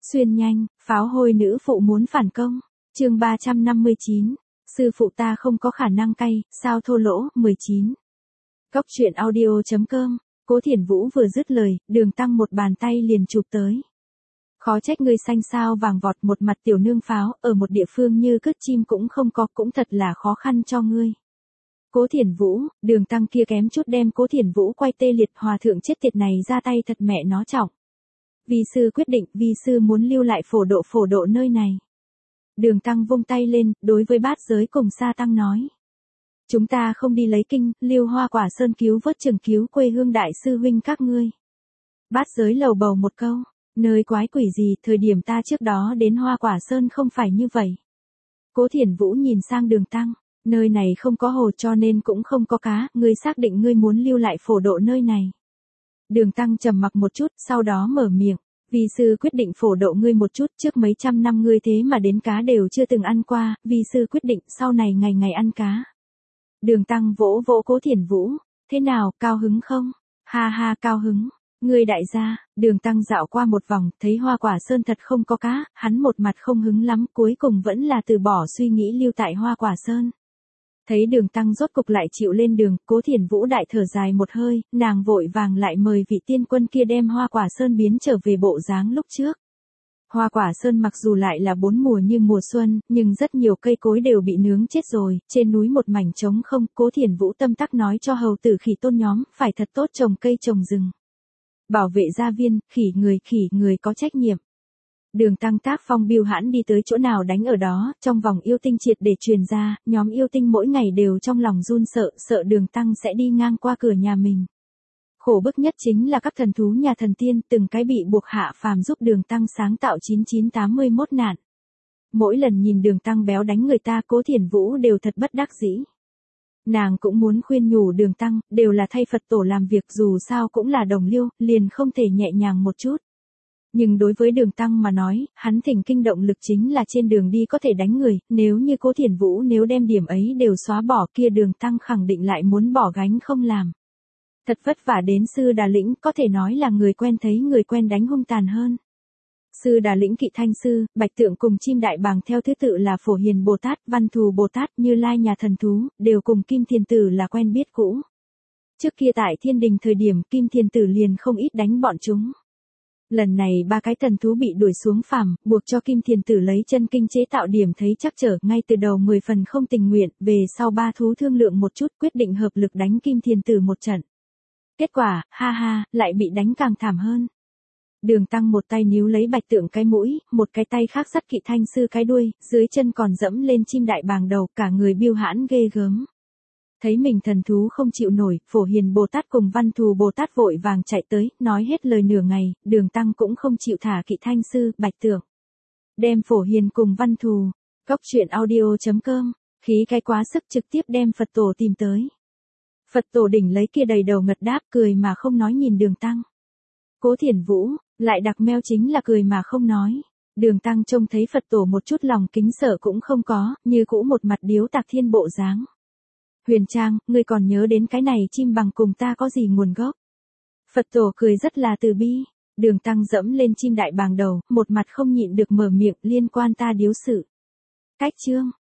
Xuyên nhanh, pháo hôi nữ phụ muốn phản công. Chương 359. Sư phụ ta không có khả năng cay, sao thô lỗ, 19. Cốc truyện audio.com. Cố Thiển Vũ vừa dứt lời, Đường Tăng một bàn tay liền chụp tới. Khó trách ngươi xanh sao vàng vọt, một mặt tiểu nương pháo, ở một địa phương như cứt chim cũng không có, cũng thật là khó khăn cho ngươi. Cố Thiển Vũ, Đường Tăng kia kém chút đem Cố Thiển Vũ quay tê liệt, hòa thượng chết tiệt này ra tay thật mẹ nó trọng. Vi sư quyết định, vi sư muốn lưu lại phổ độ nơi này. Đường Tăng vung tay lên, đối với bát giới cùng Sa Tăng nói. Chúng ta không đi lấy kinh, lưu Hoa Quả Sơn cứu vớt trường cứu quê hương đại sư huynh các ngươi. Bát giới lầu bầu một câu, nơi quái quỷ gì, thời điểm ta trước đó đến Hoa Quả Sơn không phải như vậy. Cố Thiển Vũ nhìn sang Đường Tăng, nơi này không có hồ cho nên cũng không có cá, ngươi xác định ngươi muốn lưu lại phổ độ nơi này. Đường Tăng trầm mặc một chút, sau đó mở miệng. Vi sư quyết định phổ độ ngươi một chút, trước mấy trăm năm ngươi thế mà đến cá đều chưa từng ăn qua, vi sư quyết định sau này ngày ngày ăn cá. Đường Tăng vỗ vỗ Cố Thiển Vũ, thế nào, cao hứng không? Ha ha, cao hứng. Ngươi đại gia. Đường Tăng dạo qua một vòng, thấy Hoa Quả Sơn thật không có cá, hắn một mặt không hứng lắm, cuối cùng vẫn là từ bỏ suy nghĩ lưu tại Hoa Quả Sơn. Thấy Đường Tăng rốt cục lại chịu lên đường, Cố Thiển Vũ đại thở dài một hơi, nàng vội vàng lại mời vị tiên quân kia đem Hoa Quả Sơn biến trở về bộ dáng lúc trước. Hoa Quả Sơn mặc dù lại là 4 mùa như mùa xuân, nhưng rất nhiều cây cối đều bị nướng chết rồi, trên núi một mảnh trống không, Cố Thiển Vũ tâm tắc nói cho hầu tử khỉ tôn nhóm, phải thật tốt trồng cây trồng rừng. Bảo vệ gia viên, khỉ người có trách nhiệm. Đường Tăng tác phong biêu hãn đi tới chỗ nào đánh ở đó, trong vòng yêu tinh triệt để truyền ra, nhóm yêu tinh mỗi ngày đều trong lòng run sợ Đường Tăng sẽ đi ngang qua cửa nhà mình. Khổ bức nhất chính là các thần thú nhà thần tiên, từng cái bị buộc hạ phàm giúp Đường Tăng sáng tạo 9981 nạn. Mỗi lần nhìn Đường Tăng béo đánh người ta, Cố Thiển Vũ đều thật bất đắc dĩ. Nàng cũng muốn khuyên nhủ Đường Tăng, đều là thay Phật tổ làm việc, dù sao cũng là đồng liêu, liền không thể nhẹ nhàng một chút. Nhưng đối với Đường Tăng mà nói, hắn thỉnh kinh động lực chính là trên đường đi có thể đánh người, nếu như Cố Thiển Vũ nếu đem điểm ấy đều xóa bỏ kia Đường Tăng khẳng định lại muốn bỏ gánh không làm. Thật vất vả đến Sư Đà Lĩnh, có thể nói là người quen thấy người quen đánh hung tàn hơn. Sư Đà Lĩnh Kỵ Thanh Sư, Bạch Tượng cùng Chim Đại Bàng theo thứ tự là Phổ Hiền Bồ Tát, Văn Thù Bồ Tát, Như Lai nhà thần thú, đều cùng Kim Thiền Tử là quen biết cũ. Trước kia tại Thiên Đình thời điểm Kim Thiền Tử liền không ít đánh bọn chúng. Lần này 3 cái thần thú bị đuổi xuống phàm, buộc cho Kim Thiền Tử lấy chân kinh chế tạo điểm thấy chắc trở, ngay từ đầu 10 phần không tình nguyện, về sau 3 thú thương lượng một chút quyết định hợp lực đánh Kim Thiền Tử một trận. Kết quả, ha ha, lại bị đánh càng thảm hơn. Đường Tăng một tay níu lấy Bạch Tượng cái mũi, một cái tay khác dắt Kỵ Thanh Sư cái đuôi, dưới chân còn dẫm lên Chim Đại Bàng đầu, cả người biêu hãn ghê gớm. Thấy mình thần thú không chịu nổi, Phổ Hiền Bồ Tát cùng Văn Thù Bồ Tát vội vàng chạy tới, nói hết lời nửa ngày, Đường Tăng cũng không chịu thả Kỵ Thanh Sư, Bạch Tượng. Đem Phổ Hiền cùng Văn Thù, Cốc truyện audio.com, khí cái quá sức trực tiếp đem Phật tổ tìm tới. Phật tổ đỉnh lấy kia đầy đầu ngật đáp, cười mà không nói nhìn Đường Tăng. Cố Thiển Vũ, lại đặc meo chính là cười mà không nói. Đường Tăng trông thấy Phật tổ một chút lòng kính sợ cũng không có, như cũ một mặt điếu tạc thiên bộ dáng. Huyền Trang, ngươi còn nhớ đến cái này chim bằng cùng ta có gì nguồn gốc? Phật tổ cười rất là từ bi. Đường Tăng dẫm lên Chim Đại Bàng đầu, một mặt không nhịn được mở miệng, liên quan ta điếu sự. Cách chương.